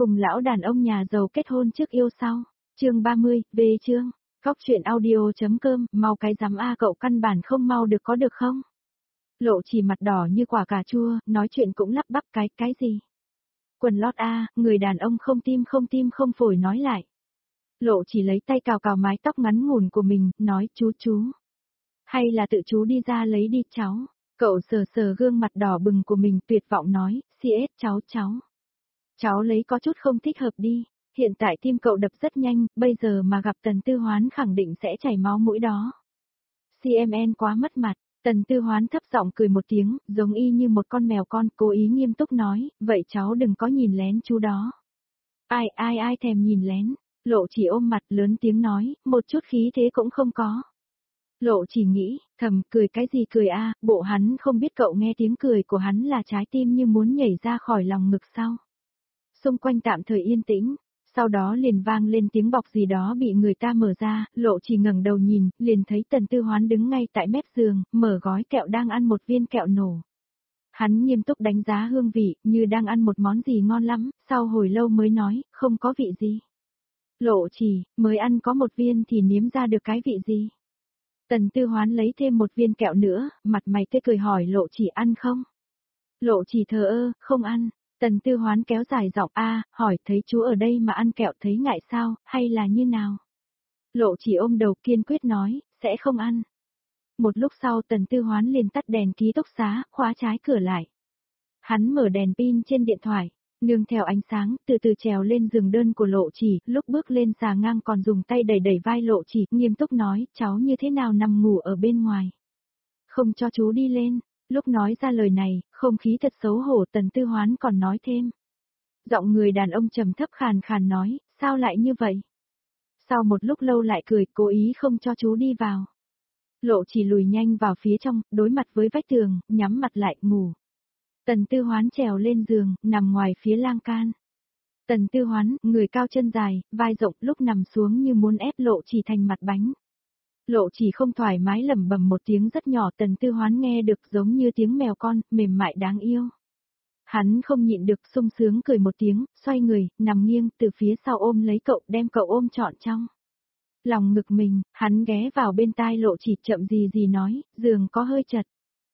Cùng lão đàn ông nhà giàu kết hôn trước yêu sau. Chương 30, về chương. Góc chuyện audio.com, mau cái giám A cậu căn bản không mau được có được không? Lộ chỉ mặt đỏ như quả cà chua, nói chuyện cũng lắp bắp cái gì? Quần lót A, người đàn ông không tim không phổi nói lại. Lộ chỉ lấy tay cào cào mái tóc ngắn ngủn của mình, nói chú. Hay là tự chú đi ra lấy đi cháu. Cậu sờ sờ gương mặt đỏ bừng của mình tuyệt vọng nói, CS cháu. Cháu lấy có chút không thích hợp đi, hiện tại tim cậu đập rất nhanh, bây giờ mà gặp Tần Tư Hoán khẳng định sẽ chảy máu mũi đó. CMN quá mất mặt, Tần Tư Hoán thấp giọng cười một tiếng, giống y như một con mèo con, cố ý nghiêm túc nói, vậy cháu đừng có nhìn lén chú đó. Ai thèm nhìn lén, Lộ chỉ ôm mặt lớn tiếng nói, một chút khí thế cũng không có. Lộ chỉ nghĩ, thầm cười cái gì cười a, bộ hắn không biết cậu nghe tiếng cười của hắn là trái tim như muốn nhảy ra khỏi lòng ngực sao. Xung quanh tạm thời yên tĩnh, sau đó liền vang lên tiếng bọc gì đó bị người ta mở ra, Lộ chỉ ngẩng đầu nhìn, liền thấy Tần Tư Hoán đứng ngay tại mép giường, mở gói kẹo đang ăn một viên kẹo nổ. Hắn nghiêm túc đánh giá hương vị, như đang ăn một món gì ngon lắm, sau hồi lâu mới nói, không có vị gì. Lộ chỉ, mới ăn có một viên thì nếm ra được cái vị gì. Tần Tư Hoán lấy thêm một viên kẹo nữa, mặt mày tươi cười hỏi Lộ chỉ ăn không? Lộ chỉ thờ ơ, không ăn. Tần Tư Hoán kéo dài giọng hỏi thấy chú ở đây mà ăn kẹo thấy ngại sao, hay là như nào? Lộ chỉ ôm đầu kiên quyết nói, sẽ không ăn. Một lúc sau Tần Tư Hoán liền tắt đèn ký túc xá, khóa trái cửa lại. Hắn mở đèn pin trên điện thoại, nương theo ánh sáng, từ từ trèo lên giường đơn của Lộ chỉ, lúc bước lên xà ngang còn dùng tay đẩy vai Lộ chỉ, nghiêm túc nói, cháu như thế nào nằm ngủ ở bên ngoài. Không cho chú đi lên. Lúc nói ra lời này, không khí thật xấu hổ. Tần Tư Hoán còn nói thêm. Giọng người đàn ông trầm thấp khàn khàn nói, sao lại như vậy? Sau một lúc lâu lại cười, cố ý không cho chú đi vào. Lộ chỉ lùi nhanh vào phía trong, đối mặt với vách tường, nhắm mặt lại, ngủ. Tần Tư Hoán trèo lên giường, nằm ngoài phía lan can. Tần Tư Hoán, người cao chân dài, vai rộng, lúc nằm xuống như muốn ép Lộ chỉ thành mặt bánh. Lộ chỉ không thoải mái lẩm bẩm một tiếng rất nhỏ, Tần Tư Hoán nghe được giống như tiếng mèo con, mềm mại đáng yêu. Hắn không nhịn được sung sướng cười một tiếng, xoay người, nằm nghiêng từ phía sau ôm lấy cậu, đem cậu ôm trọn trong lòng ngực mình, hắn ghé vào bên tai Lộ chỉ chậm gì nói, giường có hơi chật.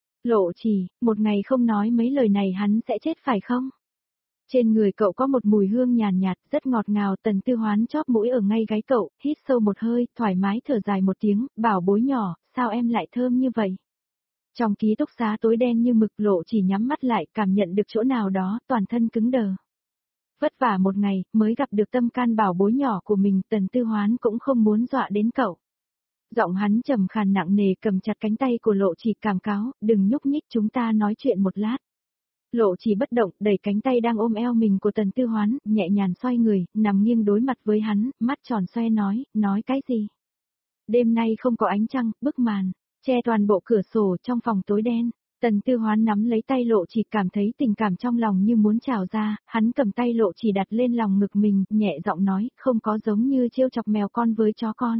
Lộ chỉ, một ngày không nói mấy lời này hắn sẽ chết phải không? Trên người cậu có một mùi hương nhàn nhạt, rất ngọt ngào. Tần Tư Hoán chóp mũi ở ngay gáy cậu, hít sâu một hơi, thoải mái thở dài một tiếng, bảo bối nhỏ, sao em lại thơm như vậy? Trong ký túc xá tối đen như mực, Lộ chỉ nhắm mắt lại, cảm nhận được chỗ nào đó, toàn thân cứng đờ. Vất vả một ngày, mới gặp được tâm can bảo bối nhỏ của mình, Tần Tư Hoán cũng không muốn dọa đến cậu. Giọng hắn trầm khàn nặng nề cầm chặt cánh tay của Lộ chỉ cảm cáo, đừng nhúc nhích, chúng ta nói chuyện một lát. Lộ chỉ bất động, đẩy cánh tay đang ôm eo mình của Tần Tư Hoán, nhẹ nhàng xoay người, nằm nghiêng đối mặt với hắn, mắt tròn xoe nói cái gì? Đêm nay không có ánh trăng, bức màn, che toàn bộ cửa sổ trong phòng tối đen. Tần Tư Hoán nắm lấy tay Lộ chỉ, cảm thấy tình cảm trong lòng như muốn trào ra, hắn cầm tay Lộ chỉ đặt lên lòng ngực mình, nhẹ giọng nói, không có giống như trêu chọc mèo con với chó con.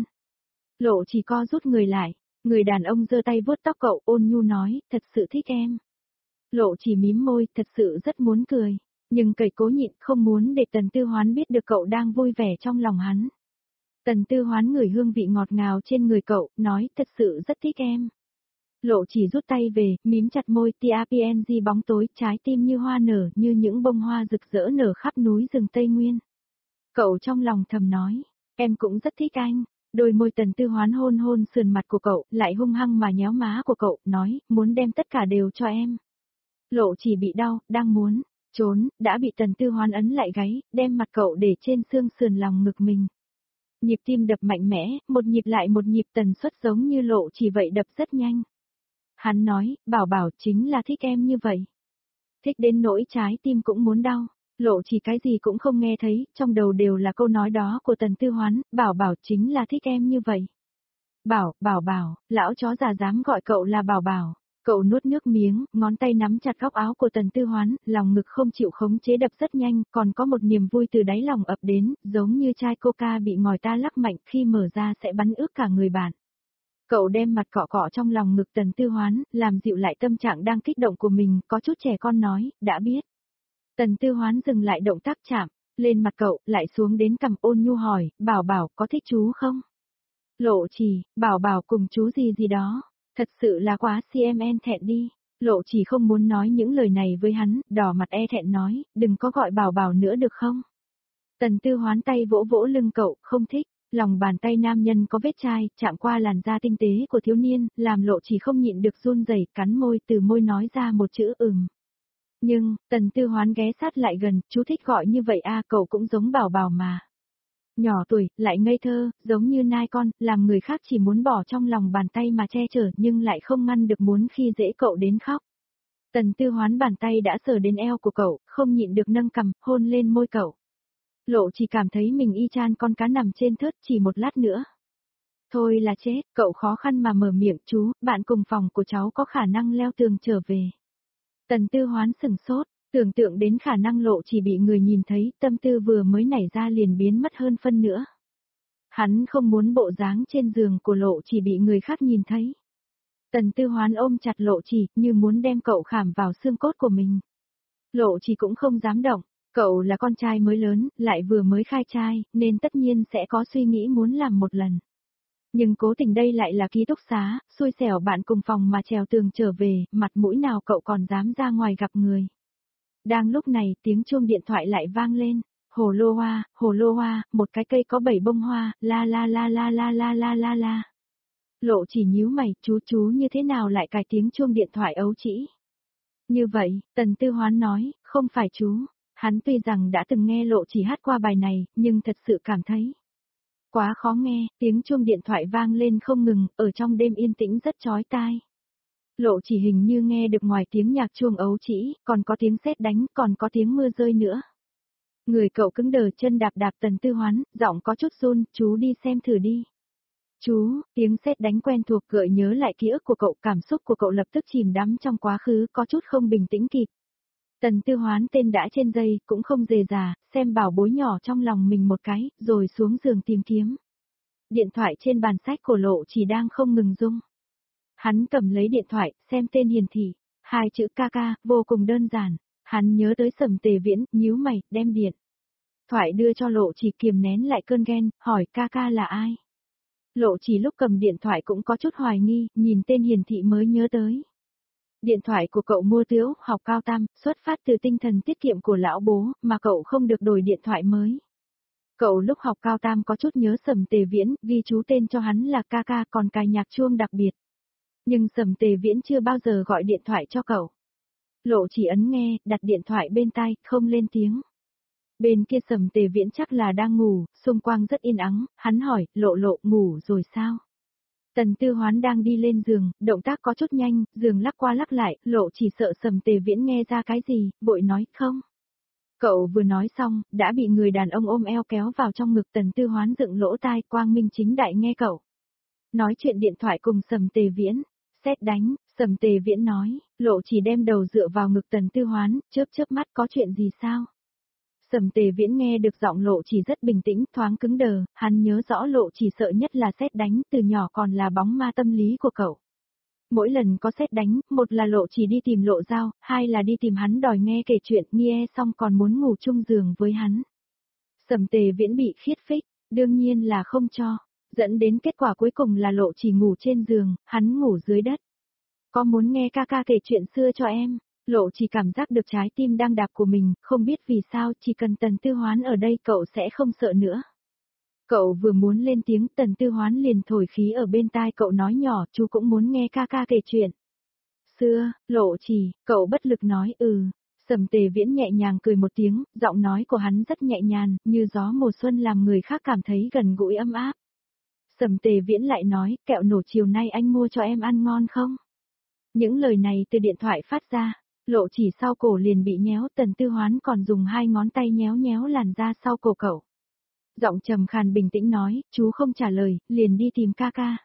Lộ chỉ co rút người lại, người đàn ông giơ tay vuốt tóc cậu, ôn nhu nói, thật sự thích em. Lộ chỉ mím môi, thật sự rất muốn cười, nhưng cậy cố nhịn, không muốn để Tần Tư Hoán biết được cậu đang vui vẻ trong lòng hắn. Tần Tư Hoán ngửi hương vị ngọt ngào trên người cậu, nói, thật sự rất thích em. Lộ chỉ rút tay về, mím chặt môi, tia PNG bóng tối, trái tim như hoa nở, như những bông hoa rực rỡ nở khắp núi rừng Tây Nguyên. Cậu trong lòng thầm nói, em cũng rất thích anh. Đôi môi Tần Tư Hoán hôn sườn mặt của cậu, lại hung hăng mà nhéo má của cậu, nói, muốn đem tất cả đều cho em. Lộ chỉ bị đau, đang muốn trốn, đã bị Tần Tư Hoán ấn lại gáy, đem mặt cậu để trên xương sườn lòng ngực mình. Nhịp tim đập mạnh mẽ, một nhịp lại một nhịp, tần suất giống như Lộ chỉ vậy đập rất nhanh. Hắn nói, bảo chính là thích em như vậy. Thích đến nỗi trái tim cũng muốn đau. Lộ chỉ cái gì cũng không nghe thấy, trong đầu đều là câu nói đó của Tần Tư Hoán, bảo chính là thích em như vậy. Bảo, lão chó già dám gọi cậu là bảo. Cậu nuốt nước miếng, ngón tay nắm chặt góc áo của Tần Tư Hoán, lòng ngực không chịu khống chế đập rất nhanh, còn có một niềm vui từ đáy lòng ập đến, giống như chai coca bị ngòi ta lắc mạnh, khi mở ra sẽ bắn ướt cả người bạn. Cậu đem mặt cọ trong lòng ngực Tần Tư Hoán, làm dịu lại tâm trạng đang kích động của mình, có chút trẻ con nói, đã biết. Tần Tư Hoán dừng lại động tác chạm, Lên mặt cậu, lại xuống đến cằm ôn nhu hỏi, bảo bảo có thích chú không? Lộ Chỉ, bảo bảo cùng chú gì gì đó, thật sự là quá CMN thẹn đi. Lộ Chỉ không muốn nói những lời này với hắn, đỏ mặt e thẹn nói, đừng có gọi bảo bảo nữa được không? Tần Tư Hoán tay vỗ vỗ lưng cậu, không thích. Lòng bàn tay nam nhân có vết chai, chạm qua làn da tinh tế của thiếu niên, làm Lộ Chỉ không nhịn được run rẩy, cắn môi từ môi nói ra một chữ Nhưng, Tần Tư Hoán ghé sát lại gần, chú thích gọi như vậy a, cậu cũng giống bảo bảo mà. Nhỏ tuổi, lại ngây thơ, giống như nai con, làm người khác chỉ muốn bỏ trong lòng bàn tay mà che chở nhưng lại không ngăn được muốn khi dễ cậu đến khóc. Tần Tư Hoán bàn tay đã sờ đến eo của cậu, không nhịn được nâng cằm, hôn lên môi cậu. Lộ chỉ cảm thấy mình y chang con cá nằm trên thớt chỉ một lát nữa. Thôi là chết, cậu khó khăn mà mở miệng chú, bạn cùng phòng của cháu có khả năng leo tường trở về. Tần Tư Hoán sừng sốt, tưởng tượng đến khả năng Lộ chỉ bị người nhìn thấy, tâm tư vừa mới nảy ra liền biến mất hơn phân nữa. Hắn không muốn bộ dáng trên giường của Lộ chỉ bị người khác nhìn thấy. Tần Tư Hoán ôm chặt Lộ chỉ, như muốn đem cậu khảm vào xương cốt của mình. Lộ chỉ cũng không dám động, cậu là con trai mới lớn, lại vừa mới khai trai, nên tất nhiên sẽ có suy nghĩ muốn làm một lần. Nhưng cố tình đây lại là ký túc xá, xui xẻo bạn cùng phòng mà trèo tường trở về, mặt mũi nào cậu còn dám ra ngoài gặp người. Đang lúc này, tiếng chuông điện thoại lại vang lên. Hồ lô hoa, một cái cây có 7 bông hoa, la la la la la la la la la. Lộ chỉ nhíu mày, chú như thế nào lại cài tiếng chuông điện thoại ấu trĩ. Như vậy, Tần Tư Hoán nói, không phải chú. Hắn tuy rằng đã từng nghe Lộ chỉ hát qua bài này, nhưng thật sự cảm thấy quá khó nghe, tiếng chuông điện thoại vang lên không ngừng, ở trong đêm yên tĩnh rất chói tai. Lộ chỉ hình như nghe được ngoài tiếng nhạc chuông ấu trĩ, còn có tiếng sét đánh, còn có tiếng mưa rơi nữa. Người cậu cứng đờ, chân đạp đạp Tần Tư Hoán, giọng có chút run, chú đi xem thử đi. Chú, tiếng sét đánh quen thuộc gợi nhớ lại ký ức của cậu, cảm xúc của cậu lập tức chìm đắm trong quá khứ, có chút không bình tĩnh kịp. Tần Tư Hoán tên đã trên dây, cũng không dề dà, xem bảo bối nhỏ trong lòng mình một cái, rồi xuống giường tìm kiếm. Điện thoại trên bàn sách của Lộ chỉ đang không ngừng rung. Hắn cầm lấy điện thoại, xem tên hiển thị, 2 chữ ca, vô cùng đơn giản. Hắn nhớ tới Sầm Tề Viễn, nhíu mày, đem điện thoại đưa cho Lộ chỉ, kiềm nén lại cơn ghen, hỏi ca là ai. Lộ chỉ lúc cầm điện thoại cũng có chút hoài nghi, nhìn tên hiển thị mới nhớ tới. Điện thoại của cậu mua tiểu học cao tam, xuất phát từ tinh thần tiết kiệm của lão bố, mà cậu không được đổi điện thoại mới. Cậu lúc học cao tam có chút nhớ Sầm Tề Viễn, ghi chú tên cho hắn là ca, còn cài nhạc chuông đặc biệt. Nhưng Sầm Tề Viễn chưa bao giờ gọi điện thoại cho cậu. Lộ chỉ ấn nghe, đặt điện thoại bên tai, không lên tiếng. Bên kia Sầm Tề Viễn chắc là đang ngủ, xung quanh rất yên ắng, hắn hỏi, Lộ ngủ rồi sao? Tần Tư Hoán đang đi lên giường, động tác có chút nhanh, giường lắc qua lắc lại, Lộ chỉ sợ Sầm Tề Viễn nghe ra cái gì, vội nói, không. Cậu vừa nói xong, đã bị người đàn ông ôm eo kéo vào trong ngực. Tần Tư Hoán dựng lỗ tai, quang minh chính đại nghe cậu nói chuyện điện thoại cùng Sầm Tề Viễn. Sét đánh, Sầm Tề Viễn nói, Lộ chỉ đem đầu dựa vào ngực Tần Tư Hoán, chớp mắt, có chuyện gì sao? Sầm Tề Viễn nghe được giọng Lộ chỉ rất bình tĩnh, thoáng cứng đờ, hắn nhớ rõ Lộ chỉ sợ nhất là sét đánh, từ nhỏ còn là bóng ma tâm lý của cậu. Mỗi lần có sét đánh, một là Lộ chỉ đi tìm Lộ Giao, hai là đi tìm hắn đòi nghe kể chuyện, nghe xong còn muốn ngủ chung giường với hắn. Sầm Tề Viễn bị khiết phích, đương nhiên là không cho, dẫn đến kết quả cuối cùng là Lộ chỉ ngủ trên giường, hắn ngủ dưới đất. Có muốn nghe ca kể chuyện xưa cho em? Lộ chỉ cảm giác được trái tim đang đạp của mình, không biết vì sao, chỉ cần Tần Tư Hoán ở đây cậu sẽ không sợ nữa. Cậu vừa muốn lên tiếng, Tần Tư Hoán liền thổi khí ở bên tai cậu nói nhỏ, chú cũng muốn nghe ca kể chuyện xưa. Lộ chỉ, cậu bất lực nói Sầm Tề Viễn nhẹ nhàng cười một tiếng, giọng nói của hắn rất nhẹ nhàng, như gió mùa xuân làm người khác cảm thấy gần gũi ấm áp. Sầm Tề Viễn lại nói, kẹo nổ chiều nay anh mua cho em ăn ngon không? Những lời này từ điện thoại phát ra, Lộ chỉ sau cổ liền bị nhéo. Tần Tư Hoán còn dùng 2 ngón tay nhéo làn da sau cổ cậu. Giọng trầm khàn bình tĩnh nói, chú không trả lời, liền đi tìm ca.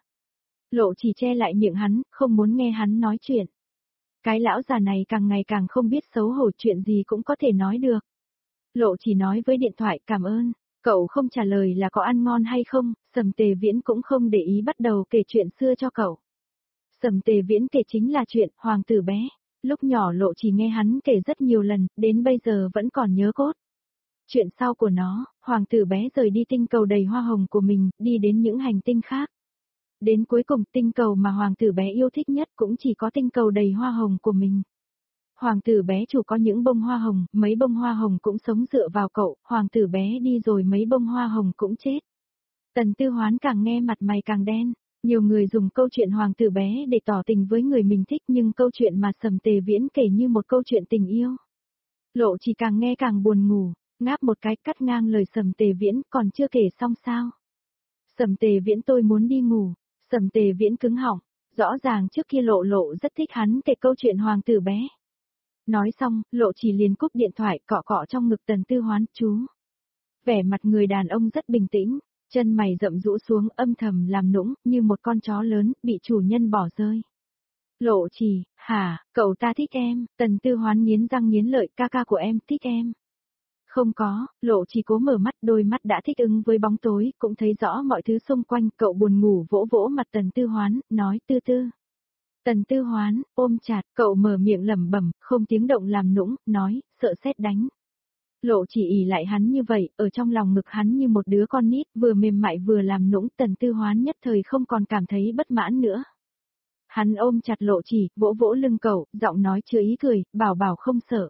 Lộ chỉ che lại miệng hắn, không muốn nghe hắn nói chuyện. Cái lão già này càng ngày càng không biết xấu hổ, chuyện gì cũng có thể nói được. Lộ chỉ nói với điện thoại, cảm ơn. Cậu không trả lời là có ăn ngon hay không, Sầm Tề Viễn cũng không để ý, bắt đầu kể chuyện xưa cho cậu. Sầm Tề Viễn kể chính là chuyện hoàng tử bé. Lúc nhỏ Lộ chỉ nghe hắn kể rất nhiều lần, đến bây giờ vẫn còn nhớ cốt. Chuyện sau của nó, hoàng tử bé rời đi tinh cầu đầy hoa hồng của mình, đi đến những hành tinh khác. Đến cuối cùng tinh cầu mà hoàng tử bé yêu thích nhất cũng chỉ có tinh cầu đầy hoa hồng của mình. Hoàng tử bé chủ có những bông hoa hồng, mấy bông hoa hồng cũng sống dựa vào cậu, hoàng tử bé đi rồi mấy bông hoa hồng cũng chết. Tần Tư Hoán càng nghe mặt mày càng đen, nhiều người dùng câu chuyện hoàng tử bé để tỏ tình với người mình thích nhưng câu chuyện mà Sầm Tề Viễn kể như một câu chuyện tình yêu. Lộ chỉ càng nghe càng buồn ngủ, ngáp một cái cắt ngang lời Sầm Tề Viễn còn chưa kể xong sao. Sầm Tề Viễn tôi muốn đi ngủ, Sầm Tề Viễn cứng họng, rõ ràng trước kia Lộ rất thích hắn kể câu chuyện hoàng tử bé. Nói xong, Lộ chỉ liền cúp điện thoại cọ cọ trong ngực Tần Tư Hoán, chú. Vẻ mặt người đàn ông rất bình tĩnh, chân mày rậm rũ xuống âm thầm làm nũng, như một con chó lớn, bị chủ nhân bỏ rơi. Lộ chỉ, hả, cậu ta thích em, Tần Tư Hoán nghiến răng nghiến lợi, ca ca của em thích em. Không có, Lộ chỉ cố mở mắt, đôi mắt đã thích ứng với bóng tối, cũng thấy rõ mọi thứ xung quanh, cậu buồn ngủ vỗ vỗ mặt Tần Tư Hoán, nói Tư Tư. Tần Tư Hoán, ôm chặt, cậu mở miệng lẩm bẩm, không tiếng động làm nũng, nói, sợ sét đánh. Lộ chỉ ỉ lại hắn như vậy, ở trong lòng ngực hắn như một đứa con nít, vừa mềm mại vừa làm nũng, Tần Tư Hoán nhất thời không còn cảm thấy bất mãn nữa. Hắn ôm chặt Lộ chỉ, vỗ vỗ lưng cậu, giọng nói chứa ý cười, bảo không sợ.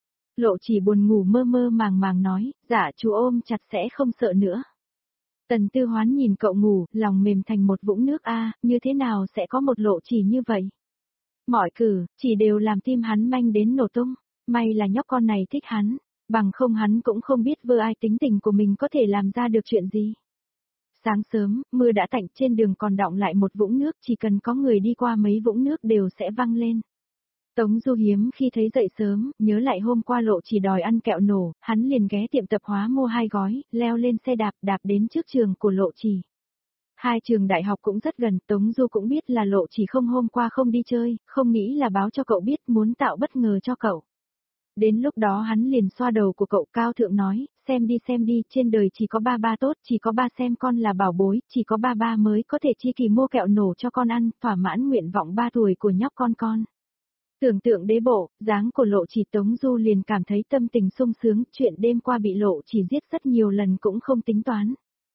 Lộ chỉ buồn ngủ mơ mơ màng nói, dạ chú ôm chặt sẽ không sợ nữa. Tần Tư Hoán nhìn cậu ngủ, lòng mềm thành một vũng nước như thế nào sẽ có một Lộ chỉ như vậy? Mọi cử, chỉ đều làm tim hắn manh đến nổ tung, may là nhóc con này thích hắn, bằng không hắn cũng không biết vơ ai tính tình của mình có thể làm ra được chuyện gì. Sáng sớm, mưa đã tạnh, trên đường còn đọng lại một vũng nước, chỉ cần có người đi qua mấy vũng nước đều sẽ văng lên. Tống Du hiếm khi thấy dậy sớm, nhớ lại hôm qua Lộ chỉ đòi ăn kẹo nổ, hắn liền ghé tiệm tạp hóa mua 2 gói, leo lên xe đạp đến trước trường của Lộ chỉ. 2 trường đại học cũng rất gần, Tống Du cũng biết là Lộ chỉ không hôm qua không đi chơi, không nghĩ là báo cho cậu biết, muốn tạo bất ngờ cho cậu. Đến lúc đó hắn liền xoa đầu của cậu cao thượng nói, xem đi, trên đời chỉ có ba tốt, chỉ có ba xem con là bảo bối, chỉ có ba mới có thể chi kỳ mua kẹo nổ cho con ăn, thỏa mãn nguyện vọng 3 tuổi của nhóc con. Tưởng tượng đế bộ, dáng của Lộ chỉ Tống Du liền cảm thấy tâm tình sung sướng, chuyện đêm qua bị Lộ chỉ giết rất nhiều lần cũng không tính toán.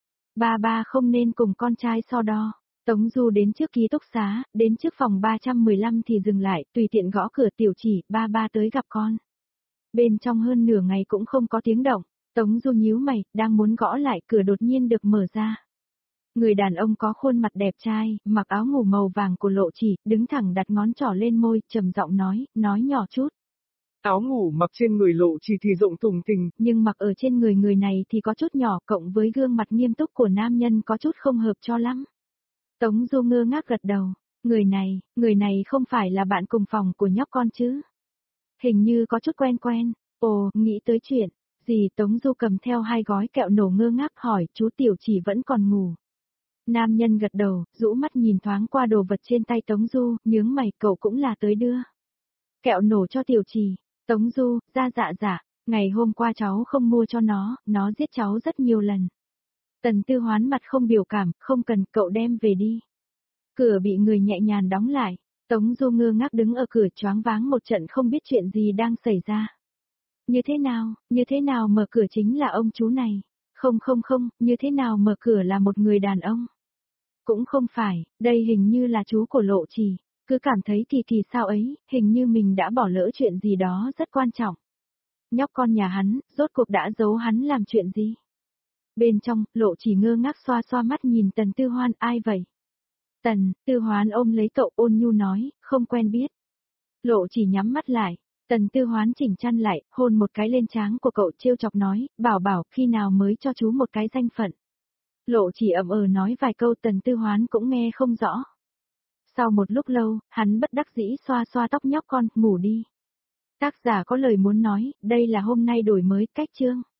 Ba không nên cùng con trai so đo. Tống Du đến trước ký túc xá, đến trước phòng 315 thì dừng lại, tùy tiện gõ cửa tiểu chỉ, ba tới gặp con. Bên trong hơn nửa ngày cũng không có tiếng động, Tống Du nhíu mày, đang muốn gõ lại, cửa đột nhiên được mở ra. Người đàn ông có khuôn mặt đẹp trai, mặc áo ngủ màu vàng của Lộ chỉ, đứng thẳng đặt ngón trỏ lên môi, trầm giọng nói nhỏ chút. Áo ngủ mặc trên người Lộ chỉ thì rộng thùng thình, nhưng mặc ở trên người này thì có chút nhỏ, cộng với gương mặt nghiêm túc của nam nhân có chút không hợp cho lắm. Tống Du ngơ ngác gật đầu, người này không phải là bạn cùng phòng của nhóc con chứ? Hình như có chút quen, ồ, nghĩ tới chuyện, gì Tống Du cầm theo 2 gói kẹo nổ ngơ ngác hỏi, chú tiểu chỉ vẫn còn ngủ. Nam nhân gật đầu, rũ mắt nhìn thoáng qua đồ vật trên tay Tống Du, nhướng mày, cậu cũng là tới đưa. Kẹo nổ cho tiểu chỉ, Tống Du, dạ, ngày hôm qua cháu không mua cho nó giết cháu rất nhiều lần. Tần Tư Hoán mặt không biểu cảm, không cần, cậu đem về đi. Cửa bị người nhẹ nhàng đóng lại, Tống Du ngơ ngác đứng ở cửa choáng váng một trận không biết chuyện gì đang xảy ra. Như thế nào mở cửa chính là ông chú này? Không, như thế nào mở cửa là một người đàn ông? Cũng không phải, đây hình như là chú của Lộ chỉ, cứ cảm thấy kỳ sao ấy, hình như mình đã bỏ lỡ chuyện gì đó rất quan trọng. Nhóc con nhà hắn, rốt cuộc đã giấu hắn làm chuyện gì? Bên trong, Lộ chỉ ngơ ngác xoa mắt nhìn Tần Tư Hoan, ai vậy? Tần Tư Hoán ôm lấy cậu ôn nhu nói, không quen biết. Lộ chỉ nhắm mắt lại, Tần Tư Hoán chỉnh chăn lại, hôn một cái lên trán của cậu trêu chọc nói, bảo khi nào mới cho chú một cái danh phận. Lộ chỉ nói vài câu Tần Tư Hoán cũng nghe không rõ. Sau một lúc lâu, hắn bất đắc dĩ xoa tóc nhóc con, ngủ đi. Tác giả có lời muốn nói, đây là hôm nay đổi mới cách chương.